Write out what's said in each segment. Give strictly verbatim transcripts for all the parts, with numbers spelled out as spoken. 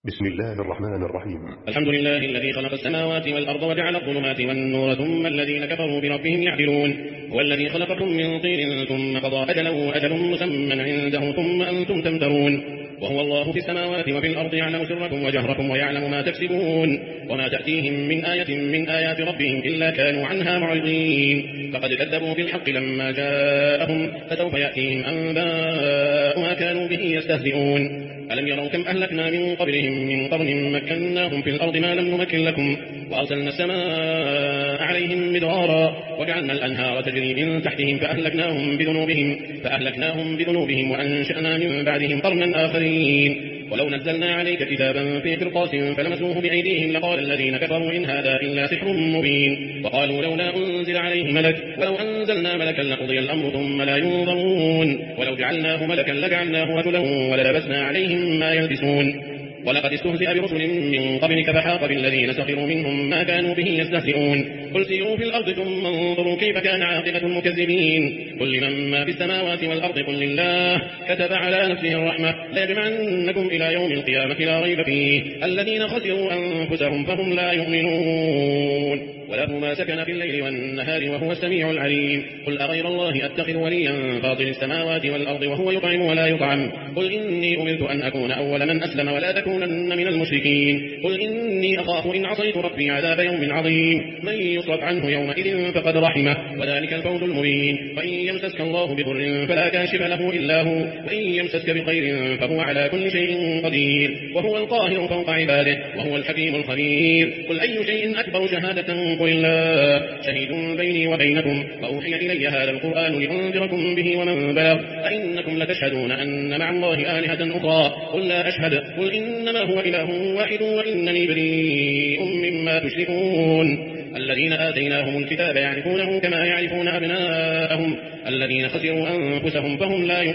بسم الله الرحمن الرحيم. الحمد لله الذي خلق السماوات والأرض وجعل الظلمات والنور ثم الذين كفروا بربهم يعدلون. هو الذي خلقكم من طين ثم قضى أجلا وأجل مسمى عنده ثم أنتم تمترون. وهو الله في السماوات وفي الأرض يعلم سركم وجهركم ويعلم ما تكسبون وما تأتيهم من آية من آيات ربهم إلا كانوا عنها معرضين. فقد كذبوا بالحق لما جاءهم فسوف يأتيهم أنباء ما كانوا به يستهزئون. ألم يروا كم أهلكنا من قبلهم من قرن مكناهم في الأرض ما لم نمكن لكم وأرسلنا السماء عليهم مدرارا وجعلنا الأنهار تجري من تحتهم فأهلكناهم بذنوبهم فأهلكناهم بذنوبهم وأنشأنا من بعدهم قرنا آخرين. ولو نزلنا عليك كتابا في قرطاس فلمسوه بأيديهم لقال الذين كفروا إن هذا إلا سحر مبين. وقالوا لولا أنزل عليه ملك ولو أنزلنا ملكا لقضي الأمر ثم لا ينظرون. ولو جعلناه ملكا لجعلناه رجلا وللبسنا عليهم ما يلبسون. ولقد استهزئ برسل من قبلك فحاق بالذين سخروا منهم ما كانوا به يستهزئون. قل سيروا في الأرض ثم انظروا كيف كان عاقبة المكذبين. قل لمن ما في السماوات والأرض قل لله كتب على نفسه الرحمة ليجمعنكم إلى يوم القيامة لا ريب فيه الذين خسروا أنفسهم فهم لا يؤمنون. وله ما سكن في الليل والنهار وهو السميع العليم. قل أغير الله أتخذ وليا فاطر السماوات والأرض وهو يطعم ولا يطعم. قل إني أمرت أن أكون أول من أسلم ولا تكونن من المشركين. قل إني أخاف إن عصيت ربي عذاب يوم عظيم. من يصرف عنه يومئذ فقد رحمه وذلك الفوز المبين. وإن يمسسك الله بضر فلا كاشف له إلا هو وإن يمسسك بخير فهو على كل شيء قدير وهو القاهر فوق عباده وهو الحكيم الخبير. قل أي شيء أكبر شهادة قل الله شهيد بيني وبينكم وأوحي إلي هذا القرآن لأنذركم به ومن بلغ أئنكم لتشهدون أن مع الله آلهة أخرى قل لا أشهد. قل إنما هو إله واحد وإنني بريء مما تشركون. الذين آتيناهم الكتاب يعرفونه كما يعرفون أبناءهم الذين خسروا أنفسهم فهم لا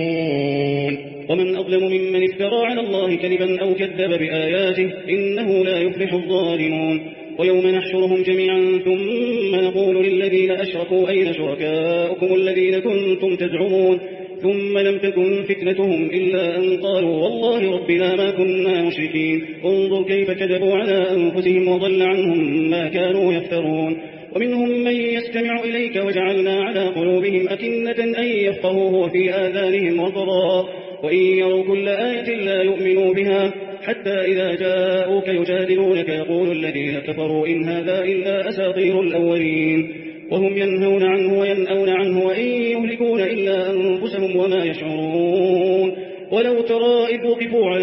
يؤمنون. ومن أظلم ممن افترى على الله كذبا أو كذب بآياته إنه لا يفلح الظالمون. ويوم نحشرهم جميعا ثم نقول للذين أشركوا أين شركاؤكم الذين كنتم تزعمون ثم لم تكن فتنتهم إلا أن قالوا والله ربنا ما كنا مشركين. انظر كيف كذبوا على أنفسهم وضل عنهم ما كانوا يفترون. ومنهم من يستمع إليك وجعلنا على قلوبهم أكنة أن يفقهوه وفي آذانهم وقرا وإن يروا كل آية لا يؤمنوا بها حتى إذا جاءوك يجادلونك يقول الذين كفروا إن هذا إلا أساطير الأولين. وهم ينهون عنه وينأون عنه وإن يهلكون إلا أنفسهم وما يشعرون. ولو ترى إذ وقفوا على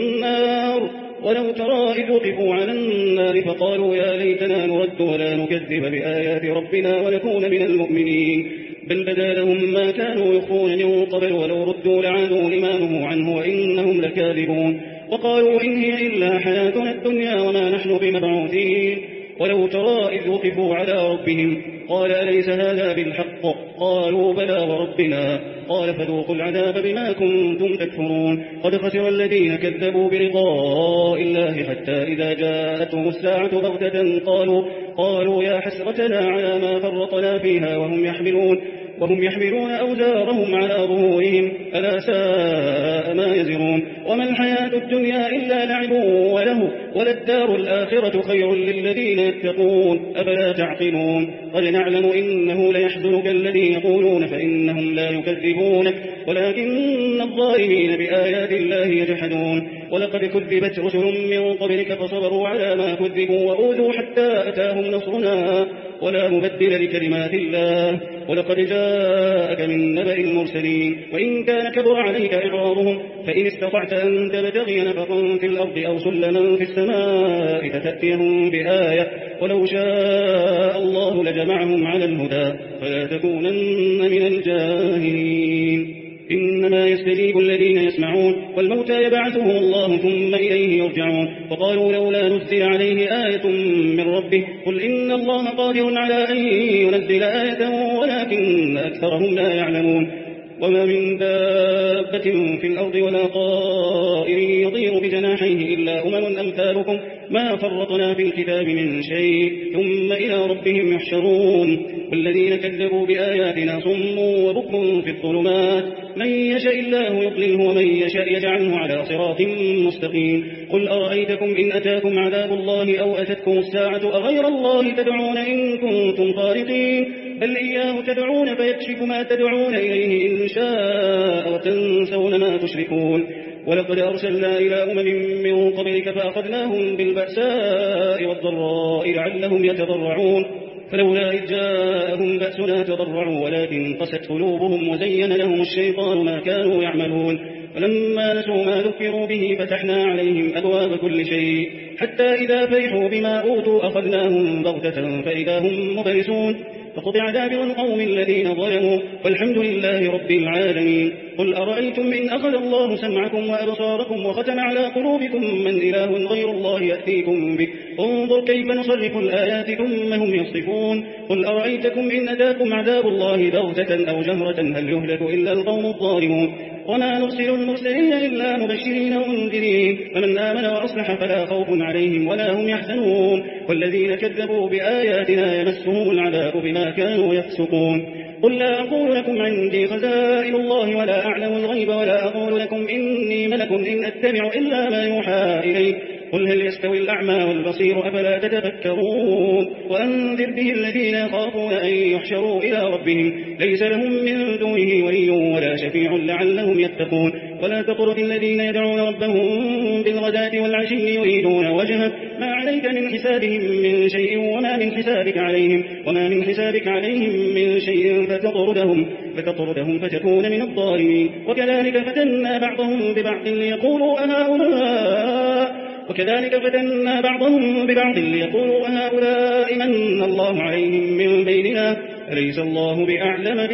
النار ولو ترى إذ وقفوا على النار فقالوا يا ليتنا نرد ولا نكذب بآيات ربنا ونكون من المؤمنين. بل بدا لهم ما كانوا يخفون من قبل ولو ردوا لعادوا لما نهوا عنه وإنهم لكاذبون. وقالوا إن هي إلا حياتنا الدنيا وما نحن بمبعوثين. ولو ترى إذ وقفوا على ربهم قال أليس هذا بالحق قالوا بلى وربنا قال فذوقوا العذاب بما كنتم تكفرون. قد خسر الذين كذبوا بلقاء الله حتى إذا جاءتهم الساعة بغتة قالوا, قالوا يا حسرتنا على ما فرطنا فيها وهم يحملون وهم يحملون أوزارهم على ظهورهم ألا ساء ما يزرون. وما الحياة الدنيا إلا لعب وله وللدار الآخرة خير للذين يتقون أفلا تعقلون. قد نعلم إنه ليحزنك الذي يقولون فإنهم لا يكذبونك ولكن الظالمين بآيات الله يجحدون. ولقد كذبت رسل من قبلك فصبروا على ما كذبوا وأوذوا حتى أتاهم نصرنا ولا مبدل لكلمات الله. ولقد جاءك من نبأ المرسلين وإن كان كبر عليك إعراضهم فإن استطعت أن تبتغي نفقا في الأرض أو سلما في السماء فتأتيهم بآية ولو شاء الله لجمعهم على الهدى فلا تكونن من الجاهلين. إنما يستجيب الذين يسمعون والموتى يبعثهم الله ثم إليه يرجعون. وقالوا لولا نزل عليه آية من ربه قل إن الله قادر على أن ينزل آية ولكن أكثرهم لا يعلمون. وما من دابة في الأرض ولا طائر يطير بجناحيه إلا أمم أمثالكم ما فرطنا في الكتاب من شيء ثم إلى ربهم يحشرون والذين كذبوا بآياتنا صم وبكم في الظلمات من يشاء الله يضلله ومن يشاء يجعله على صراط مستقيم قل أرأيتكم إن أتاكم عذاب الله أو أتتكم الساعة أغير الله تدعون إن كنتم صادقين بل إياه تدعون فيكشف ما تدعون إليه إن شاء وتنسون ما تشركون ولقد أرسلنا إلى أمم من قبلك فأخذناهم بالبأساء والضراء لعلهم يتضرعون فلولا إذ جاءهم بأسنا تضرعوا ولكن قست قلوبهم وزين لهم الشيطان ما كانوا يعملون فلما نسوا ما ذكروا به فتحنا عليهم أبواب كل شيء حتى إذا فرحوا بما أوتوا أخذناهم بغتة فإذا هم مبلسون فقطع دابر القوم الذين ظلموا والحمد لله رب العالمين قل أرأيتم إن أخذ الله سمعكم وأبصاركم وختم على قلوبكم من إله غير الله يأتيكم به انظر كيف نصرف الآيات ثم هم يصرفون قل أرأيتكم إن أتاكم عذاب الله بغتة أو جهرة هل يهلك إلا القوم الظالمون وما نرسل المرسلين إلا مبشرين ومنذرين فمن آمن وأصلح فلا خوف عليهم ولا هم يحزنون والذين كذبوا بآياتنا يمسهم العذاب بما كانوا يفسقون قل لا أقول لكم عندي خزائن الله ولا أعلم الغيب ولا أقول لكم إني ملك إن أتبع إلا ما يوحى إلي قل هل يستوي الأعمى والبصير أفلا تتفكرون وأنذر به الذين يخافون أن يحشروا إلى ربهم ليس لهم من دونه ولي ولا شفيع لعلهم يتقون ولا تطرد الذين يدعون ربهم بالغداة والعشي يريدون وجهه ما عليك من حسابهم من شيء وما من حسابك عليهم وما من حسابك عليهم من شيء فتطردهم فتطردهم فتكون من الظالمين وكذلك فتنا بعضهم ببعض ليقولوا أهؤلاء وكذلك فتنا بعضهم ببعض ليقولوا أهؤلاء من الله عليهم من بيننا أليس الله بأعلم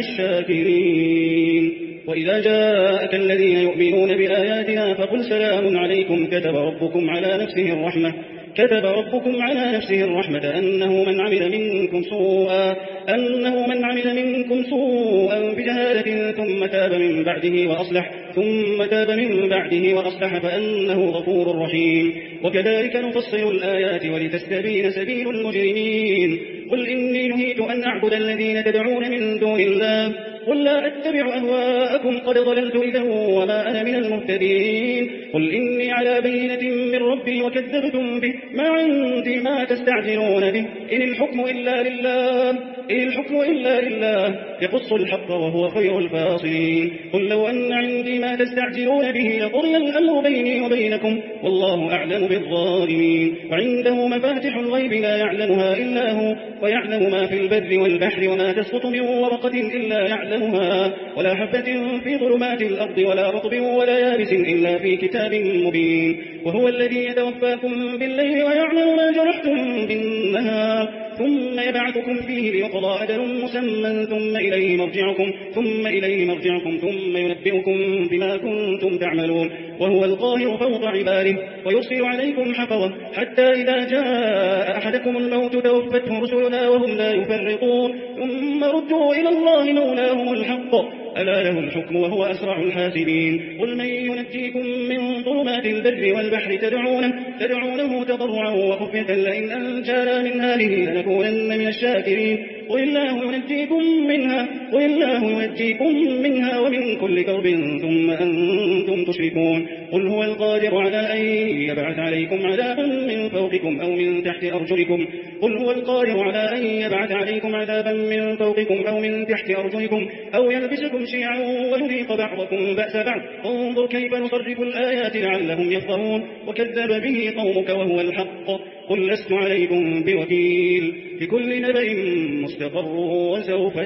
بالشاكرين وإذا جاءك الذين يؤمنون بآياتنا فقل سلام عليكم كتب ربكم على نفسه الرحمة كتب ربكم على نفسه الرحمة أنه من عمل منكم سوءا أنه من عمل منكم سوءا بجهالة ثم تاب من بعده وأصلح ثم تاب من بعده وأصلح فأنه غفور رحيم وكذلك نفصل الآيات ولتستبين سبيل المجرمين قل إني نهيت أن أعبد الذين تدعون من دون الله قل لا أتبع أهواءكم قد ضللت إذا وما أنا من المهتدين قل إني على بينة من ربي وكذبتم به ما عندي ما تستعجلون به إن الحكم إلا لله إن الحكم إلا لله يقص الحق وهو خير الفاصلين قل لو أن عندي ما تستعجلون به لقضي الأمر بيني وبينكم والله أعلم بالظالمين وعنده مفاتح الغيب لا يعلمها إلا هو ويعلم ما في البر والبحر وما تسقط من ورقة إلا يعلمها ولا حبة في ظلمات الأرض ولا رطب ولا يابس إلا في كتاب مبين وهو الذي يتوفاكم بالليل ويعلم ما جرحتم بالنهار ثم يبعثكم فيه ليقضى أجل مسمى ثم إليه مرجعكم ثم إليه مرجعكم ثم ينبئكم بما كنتم تعملون وهو القاهر فوق عباده ويرسل عليكم حفظة حتى إذا جاء أحدكم الموت توفته رسلنا وهم لا يفرطون ثم ردوا إلى الله مولاهم الحق ألا له الحكم وهو أسرع الحاسبين قل من ينجيكم من ظلمات البر والبحر تدعونه, تدعونه تضرعا وخفية لئن أنجانا من هذه لنكونن من الشاكرين قل الله ينجيكم منها قل الله ينجيكم منها ومن كل كرب ثم أنتم تشركون قل هو القادر على أن يبعث عليكم عذابا من فوقكم أو من تحت أرجلكم قل هو القادر على أن يبعث عليكم عذابا من فوقكم أو من تحت أرجلكم أو يلبسكم شيعا ويذيق بعضكم بأس بعض انظر كيف نصرف الآيات لعلهم يفقهون وكذب به قومك وهو الحق قل لست عليكم بوكيل لكل نبأ مستقر وسوف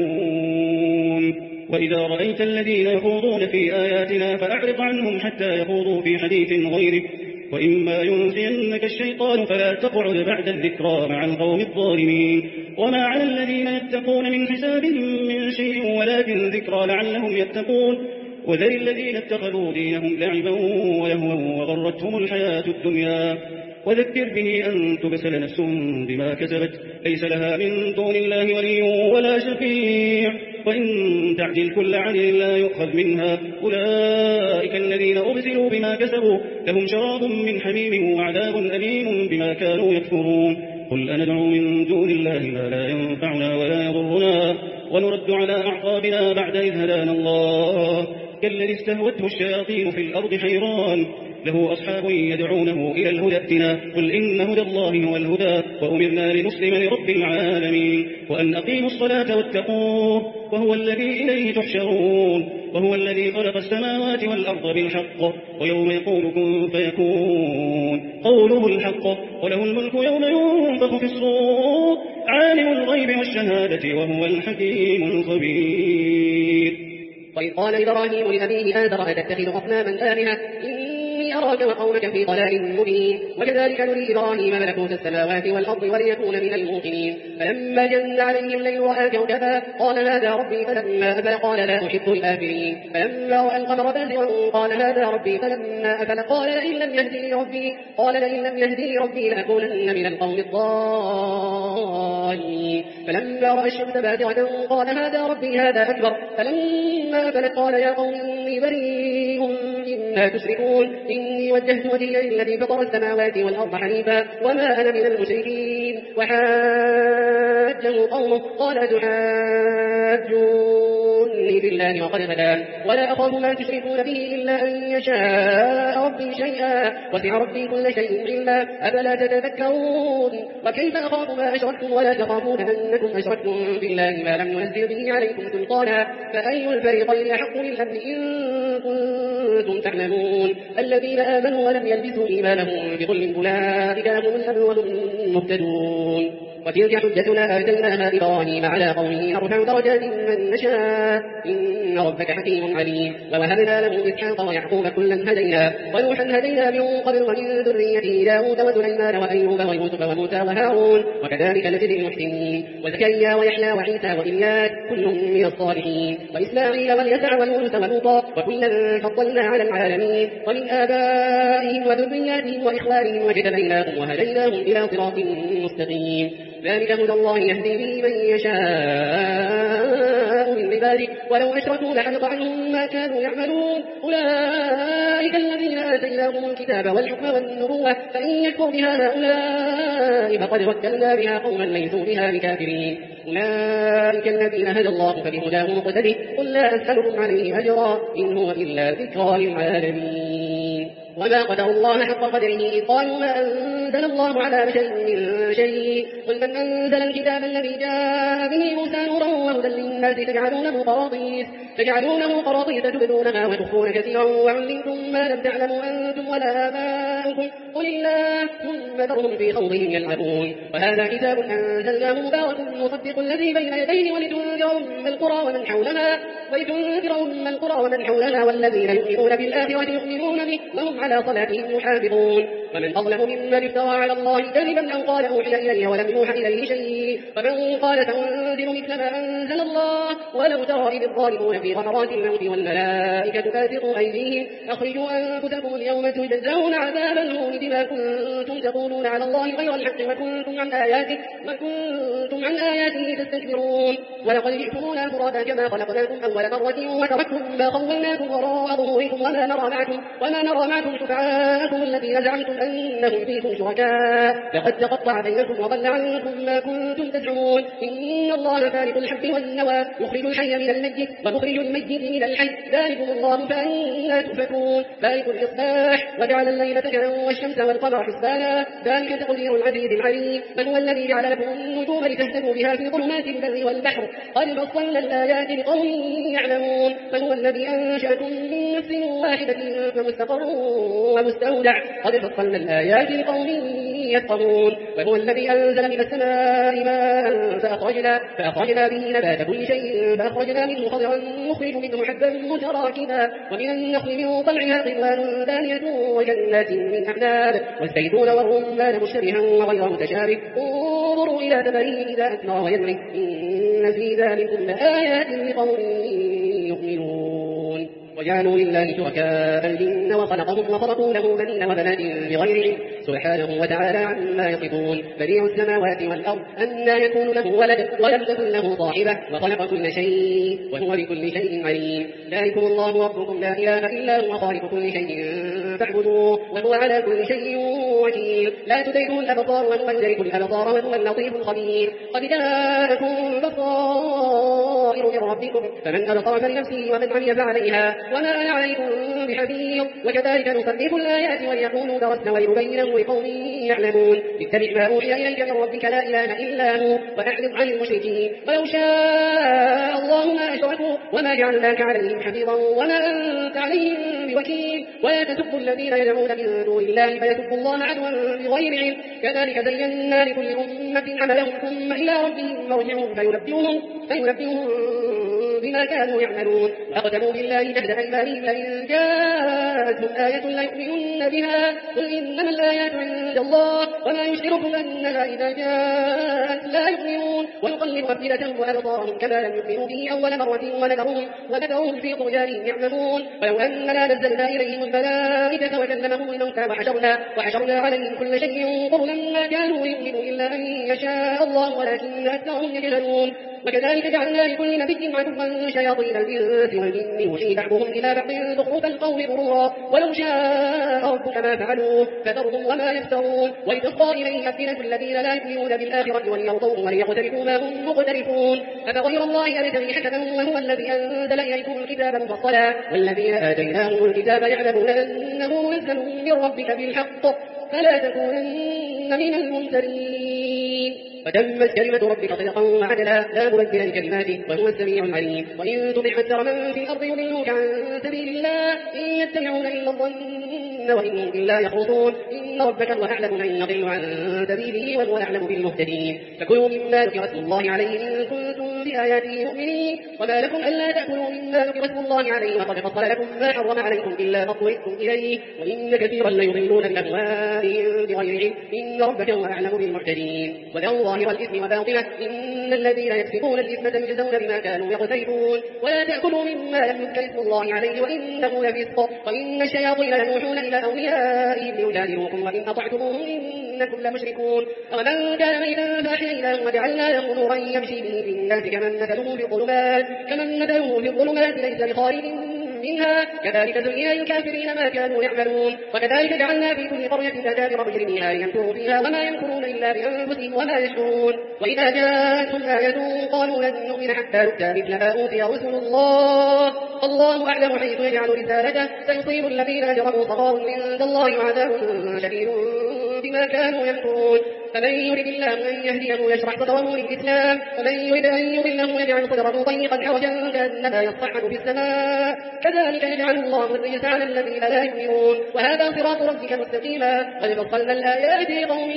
تعلمون وإذا رأيت الذين يخوضون في آياتنا فأعرض عنهم حتى يخوضوا في حديث غيره وإما ينسينك الشيطان فلا تقعد بعد الذكرى مع القوم الظالمين وما على الذين يتقون من حسابهم من شيء ولكن ذكرى لعلهم يتقون وذل الذين اتخذوا دينهم لعبا ولهوا وغرتهم الحياة الدنيا وذكر به أن تبسل نفس بما كسبت ليس لها من دون الله ولي ولا شفيع وإن تعدل كل عدل لا يؤخذ منها. أولئك الذين أبسلوا بما كسبوا لهم شراب من حميم وعذاب أليم بما كانوا يكفرون. قل أندعو من دون الله ما لا ينفعنا ولا يضرنا ونرد على أعقابنا بعد إذ هدانا الله كالذي استهوته الشياطين في الأرض حيران له أصحاب يدعونه إلى الهدى ائتنا. قل إن هدى الله هو الهدى وأمرنا لنسلم لرب العالمين وأن أقيموا الصلاة واتقوه وهو الذي إليه تحشرون وهو الذي خلق السماوات والأرض بالحق ويوم يقول كن فيكون قوله الحق وله الملك يوم ينفخ في الصور عالم الغيب والشهادة وهو الحكيم الخبير. وإذ قال إبراهيم لأبيه آزر أتتخذ أصناما آلهة إني أراك وقومك في ضلال مبين. وكذلك نري إبراهيم ملكوت السماوات والأرض وليكون من الموقنين. فلما جن عليه الليل رأى كوكبا قال هذا ربي فلما أفل قال لا أحب الآفلين. فلما رأى القمر بازغا قال هذا ربي فلما أفل قال لئن لم يهدني ربي قال لئن لم يهدني ربي لأكونن من القوم الضالين. فلما رأى الشمس بازغة قال هذا ربي هذا أكبر. فلما أفلت قال يا قوم إني بريء مما تشركون إني وجهت وجهي للذي فطر السماوات والأرض حنيفا وما أنا من المشركين. وحاجه قومه قال تحاجوني بالله وقد هدان ولا أخاف ما تشركون به إلا أن يشاء ربي شيئا وسع ربي كل شيء علما أفلا تتذكرون. وكيف أخاف ما أشركتم ولا تخافون أنكم أشركتم بالله ما لم ينزل به عليكم سلطانا فأي الفريقين أحق بالأمن إن كنتم تعلمون. الذين آمنوا ولم يلبسوا إيمانهم بظلم أولئك لهم الأمن وهم مهتدون. وتلك حجتنا آتيناها إبراهيم على قومه نرفع درجات من نشاء إن ربك حكيم عليم. ووهبنا له إسحاق ويعقوب كلا هدينا ونوحا هدينا من قبل ومن ذريته داود وسليمان وأيوب ويوسف وموسى وهارون وكذلك نجزي المحسنين. وزكريا ويحيى وعيسى وإلياس كل من الصالحين وإسماعيل واليسع ويونس ولوطا وكلا فضلنا على العالمين. ومن آبائهم وذرياتهم وإخوانهم واجتبيناهم وهديناهم إلى صراط مستقيم. ذلك هدى الله يهدي به من يشاء من عباده ولو أشركوا لحبط عنهم ما كانوا يعملون. أولئك الذين آتيناهم الكتاب والحكم والنبوة فإن يكفر بها هؤلاء فقد وكلنا بها قوما ليسوا بها بكافرين. أولئك الذين هدى الله فبهداه مقتدي قل لا أسألكم عليه أجرا إن هو إلا ذكرى للعالمين. وما قدر الله حق قدره إذ قالوا ما أنزل الله على بشر من شيء قل من أنزل الكتاب الذي جاء به موسى نورا وهدى للناس تجعلونه قراطيس تجعلونه قراطيس تبدونها وتخفون كثيرا وعلمتم ما لم تعلموا أنتم ولا آباؤكم قل الله ثم ذرهم في خوضهم يلعبون. وهذا كتاب أنزلناه مبارك مصدق الذي بين يديه ولتنذر أم القرى ومن حولها ولتنذر أم القرى ومن حولها والذين يؤمنون بالآخرة يؤمنون به وهم على صلاتهم يحافظون. ومن أظلم ممن افترى على الله كذبا أو قال أوحي إلي ولم يوحى إليه شيء فمن قال سأنزل مثل ما أنزل الله ولو ترى إذ الظالمون في غمرات الموت والملائكة باسطوا أيديهم أخرجوا أنفسكم اليوم تجزون عذاب الهون بما كنتم تقولون على الله غير الحق وكنتم عن آياته وكنتم عن آياته تستكبرون. ولقد جئتمونا فرادا كما خلقناكم أول مرة وتركتم ما خولناكم وراء ظهوركم وما نرى معكم وما نرى معكم شفعاءكم الذين زعمتم أنهم فيكم شركاء لقد تقطع بينكم وضل عنكم ما كنتم تزعمون. إن الله فارق الحب والنوى يخرج الحي من الميت ومخرج الميت من الحي ذلكم الله فأنا تؤفكون. فارق الإصباح وجعل الليل سكنا والشمس والقمر حسبانا ذلك تقدير العزيز العليم. من هو الذي جعل لكم النجوم لتهتدوا بها في ظلمات البر والبحر قد فصلنا الآيات لقوم يعلمون. من هو الذي أنشأكم من نفس واحدة فمستقر ومستودع قد فصلنا الآيات لقوم يفقهون. وهو الذي أنزل من السماء ماء فأخرجنا, فأخرجنا به نبات كل شيء فأخرجنا منه خضرا نخرج منه حبا متراكبا ومن النخل من طلعها قنوان دانية وجنات من أعناب والزيتون والرمان مشتبها وغير متشابه انظروا إلى ثمره إذا أثمر وينعم إن في ذلكم لآيات لقوم يؤمنون. وجعلوا لله شركاء الجن وخلقهم وخلقوا له بنين وبنات بغير علم سبحانه وتعالى عما يصفون بديع السماوات والأرض أنى يكون له ولد ولم تكن له صاحبة وخلق كل شيء وهو بكل شيء عليم ذلكم الله ربكم لا إله إلا هو خالق كل شيء فاعبدوه وهو على كل شيء وكيل لا تدركه الأبصار وهو يدرك الأبصار وهو اللطيف الخبير قد جاءكم بصائر من ربكم فمن أبصر فلنفسه ومن عمي فعليها وما أنا عليكم بحفيظ وكذلك نصرف الآيات وليقولوا درسنا ولنبينه لقوم يعلمون اتبع ما أوحي إليك من ربك لا إله إلا هو وأعرض عن المشركين ولو شاء الله ما أشركوا وما جعلناك عليهم حفيظا وما أنت عليهم بوكيل ولا تسبوا الذين يدعون من دون الله فيسبوا الله عدوا بغير علم كذلك زينا لكل أمة عملهم ثم إلى ربهم مرجعهم فينبئهم فينبئهم بما كانوا يعملون وأقسموا بالله جهد أيمانهم لئن جاءتهم آية ليؤمنن بها قل إنما الآيات عند الله وما يشعركم أنها إذا جاءت لا يؤمنون ونقلب أفئدتهم وأبصارهم كما لم يؤمنوا به أول مرة ونذرهم ونذرهم في طغيانهم يعملون ولو أننا نزلنا إليهم الملائكة وكلمهم الموتى وحشرنا وحشرنا عليهم كل شيء قبلا ما كانوا يؤمنوا إلا أن يشاء الله ولكن أكثرهم يجهلون وكذلك جعلنا لكل نبي عدوا شياطين الإنس والجن يوحي بعضهم إلى بعض زخرف القول غرورا ولو شاء ربك ما فعلوه فذرهم وما يفترون ولتصغى إليه أفئدة الذين لا يؤمنون بالآخرة وليرضوه وليقترفوا ما هم مقترفون أفغير الله يبتغي حكما وهو الذي أنزل إليكم الكتاب مفصلا والذين آتيناهم الكتاب يعلمون أنه منزل من ربك بالحق فلا تكونن من الممترين وتمت كلمة ربك صدقا وعدلا لا مبدل لكلماته وهو السميع العليم وإن تطع أكثر من في الأرض يضلوك عن سبيل الله إن يتبعون إلا الظن وإنهم إلا يخرصون إن ربك هو أعلم من يضل عن سبيله وهو أعلم بالمهتدين فكلوا مما ذكر اسم الله عليه إن كنتم بآياته مؤمنين وما لكم ألا تأكلوا مما ذكر اسم الله عليه وقد فصل لكم ما حرم عليكم إلا ما اضطررتم إليه وإن كثيرا ليضلون بأهوائهم بغير علم إن ربك هو أعلم بالمهتدين وذو ظاهر الإثم وباطنه إن الذين يكسبون الإثم سيجزون بما كانوا يقترفون ولا تأكلوا مما لم يذكر اسم الله عليه وإنه لفسق وإن الشياطين ليوحون إلى أوليائهم ليجادلوكم وإن أطعتموهم إنكم لمشركون ومن كان ميتا فأحييناه وجعلنا له نورا يمشي به في الناس كمن مثله في الظلمات كمن مثله في الظلمات ليس بخارج منها كذلك زين للكافرين ما كانوا يعملون وكذلك جعلنا في كل قرية أكابر مجرميها ليمكروا فيها وما يمكرون إلا بأنفسهم وما يشعرون وإذا جاءتهم آية قالوا لن نؤمن حتى نؤتى مثل ما أوتي رسل الله الله أعلم حيث يجعل رسالته سيصيب الذين أجرموا صغار عند الله وعذاب شديد بما كانوا يمكرون فمن يرد الله أن يهديه يشرح صدره للإسلام ومن يرد أن يضله يجعل صدره ضيقا حرجا كأنما يصعد في السماء كذلك يجعل الله الرجس على الذين لا يؤمنون وهذا صراط ربك مستقيما قد فصلنا الآيات لقوم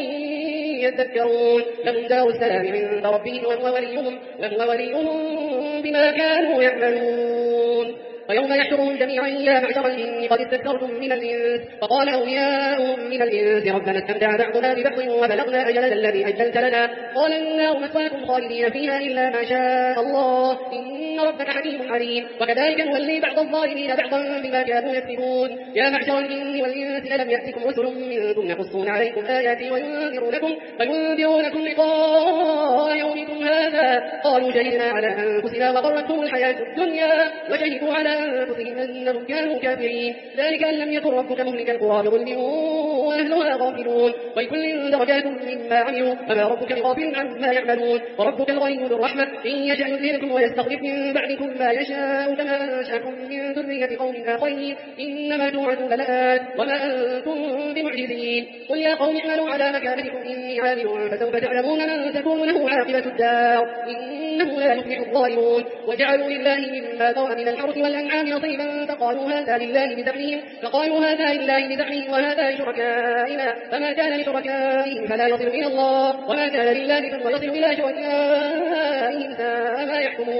يذكرون لهم دار السلام عند ربهم وهو وليهم, وهو وليهم بما كانوا يعملون ويوم يحشرهم جميعا يا معشر الجن قد استكثرتم من الإنس فقال أولياؤهم من الإنس ربنا استمتع بعضنا ببعض وبلغنا أجلنا الذي أجلت لنا قال النار مثواكم خالدين فيها إلا ما شاء الله إن ربك حكيم عليم وكذلك نولي بعض الظالمين بعضا بما كانوا يكسبون يا معشر الجن والإنس ألم يأتكم رسل منكم يقصون عليكم آياتي وينذرونكم وينذرونكم لقاء يومكم هذا قالوا شهدنا على أنفسنا وغرتهم الحياة الدنيا وشهدوا على أنفسهم أنهم كانوا كافرين ذلك أن لم يكن ربك مهلك القرى بظلم وأهلها غافلون ولكل درجات مما عملوا فما ربك بغافل عما يعملون وربك الغني ذو الرحمة إن يشأ يذهبكم ويستخلف من بعدكم ما يشاء كما أنشأكم من ذرية قوم آخرين إنما توعدون لآت وما أنتم بمعجزين قل يا قوم اعملوا على مكانتكم إني عامل فسوف تعلمون من تكون له عاقبة الدار إنه لا يفلح الظالمون وجعلوا لله مما ذرأ من الحرث والأنعام نصيبا فقالوا هذا لله بزعمهم فقالوا هذا لله بزعمهم وهذا لشركائنا فما كان لشركائهم فلا يصل إلى الله وما كان لله فهو يصل إلى شركائهم ساء ما يحكمون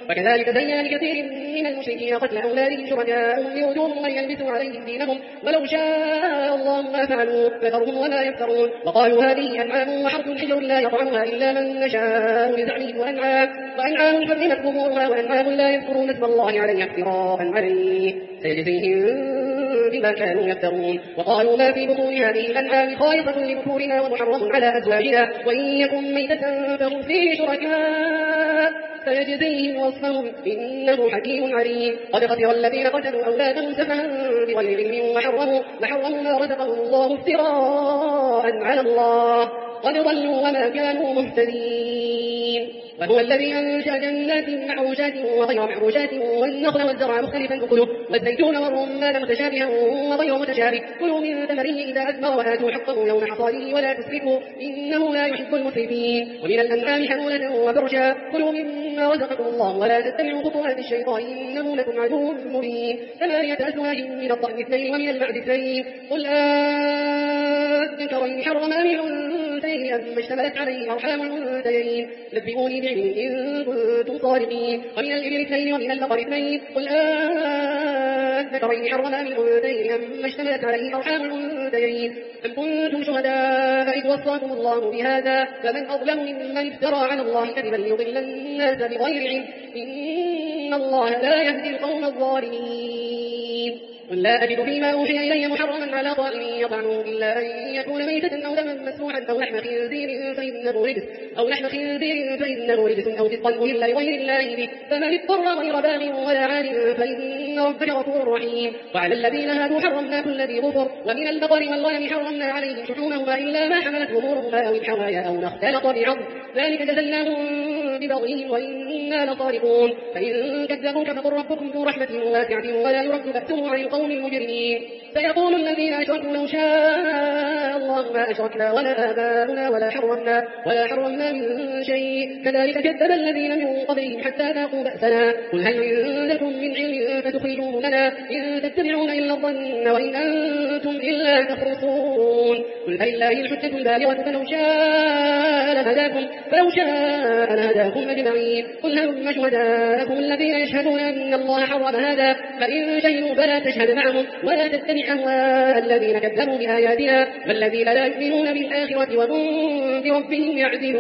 وكذلك زين لكثير من المشركين قتل أولادهم شركاءهم ليردوهم وليلبسوا عليهم دينهم ولو شاء الله ما فعلوا فذرهم وما يفترون وقالوا هذه أنعام وحرث حجر لا يطعمها إلا من نشاء لزعمهم وأنعام وأنعام حرمت ظهورها وأنعام لا يذكرون اسم الله عليها افتراء عليه سيجزيهم بما كانوا يفترون وقالوا ما في بطون هذه الأنعام خالصة لذكورنا ومحرم على أزواجنا وإن يكن ميتة فهم فيه شركاء سيجزيهم وصفهم إنه حكيم عليم قد خسر الذين قتلوا أولادهم سفها بغير علم وحرموا, وحرموا ما رزقهم الله افتراء على الله قد ضلوا وما كانوا مهتدين وهو الذي أنشأ جنات معروشات وغير معروشات والنخل والزرع مختلفا أكله والزيتون والرمان متشابها وغير متشابه كلوا من ثمره إذا أثمر وآتوا حقه يوم حصاده ولا تسرفوا إنه لا يحب المسرفين ومن الأنعام حمولة وفرشا كلوا مما رزقكم الله ولا تتبعوا خطوات الشيطان إنه لكم عدو مبين ثمانية أزواج من الضأن اثنين ومن المعد اثنين قل أذكرين حرم أم الأنثيين أما اشتملت عليه أرحام الأنثيين نبئوني بعلم إن كنتم صادقين ومن الإبل اثنين ومن البقر اثنين قل أذكرين حرم أم الأنثيين أما اشتملت عليه أرحام الأنثيين أم كنتم شهداء إذ وصاكم الله بهذا فمن أظلم ممن افترى على الله كذبا ليضل الناس بغير علم إن الله لا يهدي القوم الظالمين قل لا أجد فيما أوحي إلي محرما على طائم يطعمه إلا أن يكون ميتة أو دما مسفوحا أو لحم خنزير فإنه رجس أو لحم خنزير فإنه رجس أو فسقا أهل لغير الله به فمن اضطر غير باغ ولا عاد فإن ربك غفور رحيم وعلى الذين هادوا حرمنا كل ذي ظفر ومن البقر والغنم حرمنا عليهم شحومهما إلا ما حملت ظهورهما أو الحوايا أو ما اختلط بعظم ذلك جزيناهم ببغيهم وإنا لصادقون فإن كذبوك فقل ربكم ذو رحمة واسعة ولا يرد بأسه عن القوم المجرمين سيقول الذين أشركوا لو شاء الله ما أشركنا ولا آباؤنا ولا حرمنا ولا حرمنا من شيء كذلك كذب الذين من قبلهم حتى ذاقوا بأسنا قل هل عندكم من علم فتخرجوه لنا إن تتبعون إلا الظن وإن أنتم إلا تخرصون قل فلله الحجة البالغة فلو شاء لهداكم فلو شاء لهداكم أجمعين قل هلم شهداءكم الذين يشهدون أن الله حرم هذا فإن شهدوا فلا تشهد معهم ولا تتبع أهواء الذين كذبوا بآياتنا والذين لا يؤمنون بالآخرة وهم بربهم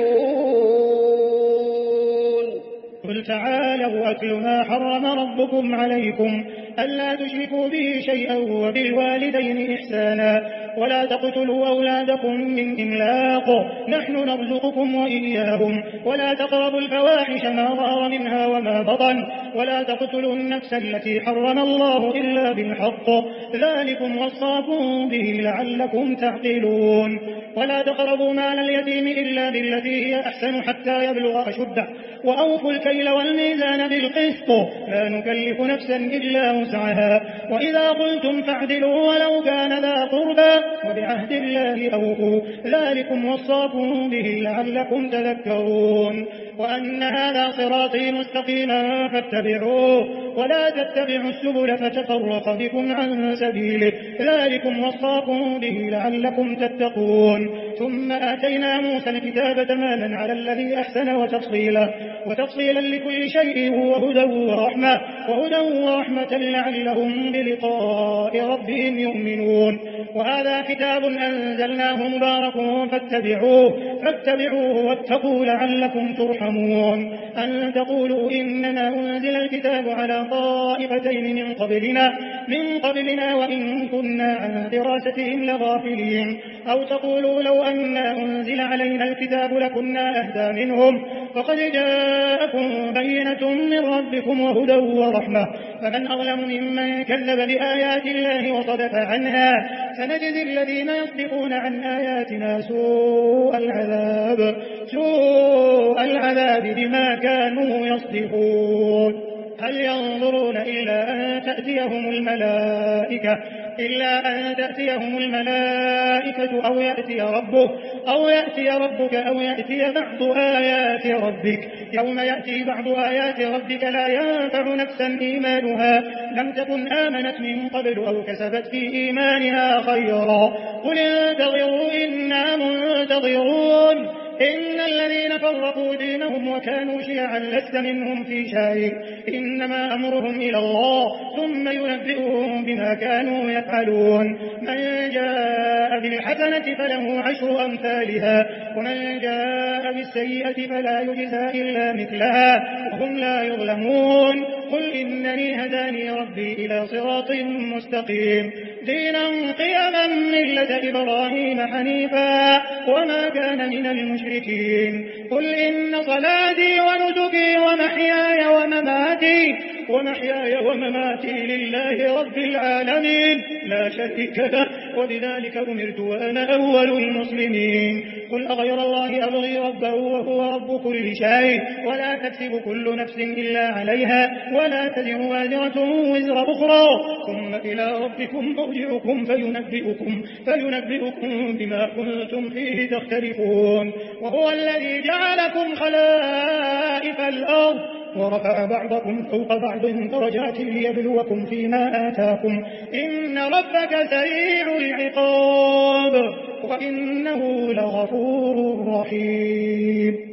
يعدلون قل تعالوا أتل ما حرم ربكم عليكم ألا تشركوا به شيئا وبالوالدين إحسانا ولا تقتلوا أولادكم من إملاق نحن نرزقكم وإياهم ولا تقربوا الفواحش ما ظهر منها وما بطن ولا تقتلوا النفس التي حرم الله إلا بالحق ذلكم وصاكم به لعلكم تعقلون ولا تقربوا مال اليتيم إلا بالتي هي أحسن حتى يبلغ أشده وأوفوا الكيل والميزان بالقسط لا نكلف نفسا إلا وسعها وإذا قلتم فاعدلوا ولو كان ذا قربى وبعهد الله أوفوا ذلكم وصاكم به لعلكم تذكرون وأن هذا صراطي مستقيما فاتبعوه ولا تتبعوا السبل فتفرق بكم عن سبيله ذلكم وصاكم به لعلكم تتقون ثم آتينا موسى الكتاب تماما على الذي أحسن وتفصيلا وتفصيلا لكل شيء وهدى ورحمة وهدى ورحمة لعلهم بلقاء ربهم يؤمنون وهذا كتاب أنزلناه مبارك فاتبعوه فاتبعوه واتقوا لعلكم ترحمون أن تقولوا إننا أنزل الكتاب على طائفتين من قبلنا من قبلنا وإن كنا عن دراستهم لغافلين أو تقولوا لو أنا أنزل علينا الكتاب لكنا أهدى منهم فقد جاءكم بينة من ربكم وهدى ورحمة فمن أظلم ممن كذب بآيات الله وصدف عنها سنجزي الذين يصدقون عن آياتنا سوء العذاب سوء العذاب بما كانوا يصدقون هل ينظرون إلا أن تأتيهم الملائكة إلا أن تأتيهم الملائكة أو يأتي ربك أو يأتي ربك أو يأتي بعض آيات ربك يوم يأتي بعض آيات ربك لا ينفع نفسا إيمانها لم تكن آمنت من قبل أو كسبت في إيمانها خيرا قل انتظروا إنا منتظرون إن الذين فرقوا دينهم وكانوا شيعا لست منهم في شيء إنما أمرهم إلى الله ثم ينبئهم بما كانوا يفعلون من جاء بالحسنة فله عشر أمثالها ومن جاء بالسيئة فلا يجزى إلا مثلها وهم لا يظلمون قل إنني هداني ربي إلى صراط مستقيم دينا قيما ملة إبراهيم حنيفا وما كان من المشركين قل إن صلاتي ونسكي ومحياي ومماتي ومحياي ومماتي لله رب العالمين لا شريك له وبذلك أمرت وأنا أول المسلمين قل أغير الله أبغي ربا وهو رب كل شيء ولا تكسب كل نفس إلا عليها ولا تزر وازرة وزر أخرى ثم إلى ربكم مرجعكم فينبئكم, فينبئكم بما كنتم فيه تختلفون وهو الذي جعلكم خلائف الأرض ورفع بعضكم فوق بعض درجات ليبلوكم فيما آتاكم إن ربك سريع العقاب وإنه لغفور رحيم.